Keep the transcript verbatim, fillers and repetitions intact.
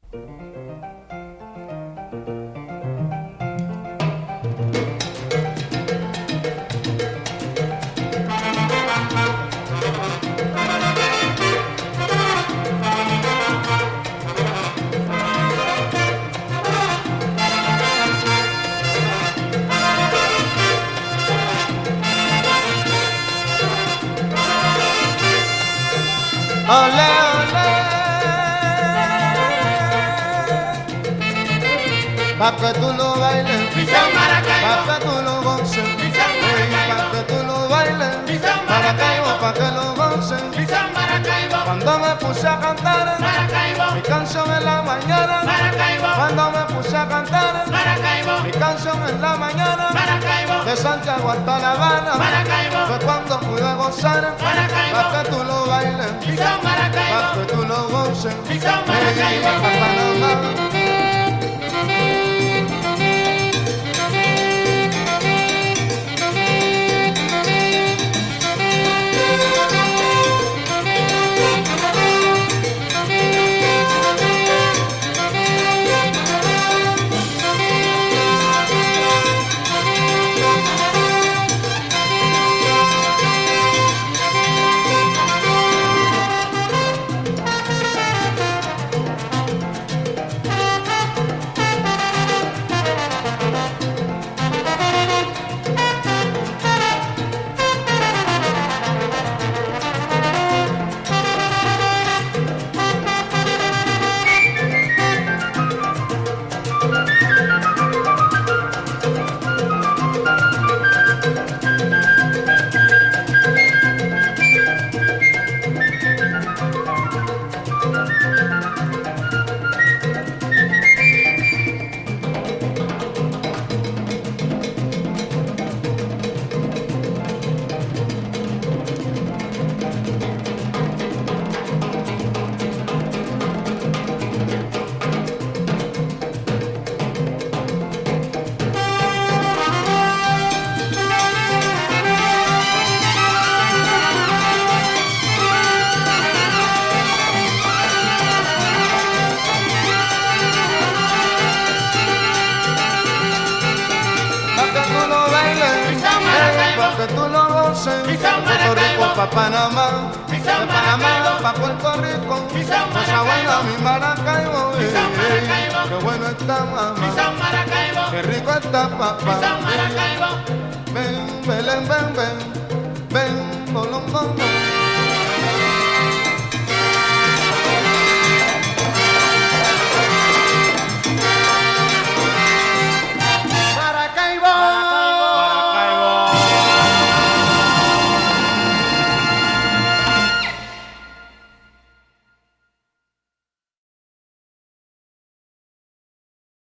Olé, olé, pa' que tú lo bailes, pa' que tú lo goces, pa' que tú lo bailes, Maracaibo, pa' que lo goces. Cuando me puse a cantar mi canción en la mañana, cuando me puse a cantar mi canción en la mañana, de Santiago hasta La Habana, fue cuando pude gozar, pa' que tú lo bailes, pa' que tú lo goces, hey, pa' Panamá. Que tú lo goces, Puerto Rico pa' Panamá, de Panamá pa' Puerto Rico, cosa buena mi Maracaibo, eh, eh, qué bueno está mamá, qué rico está papá, ven, Belén, ven, ven, ven, bolón, bolón.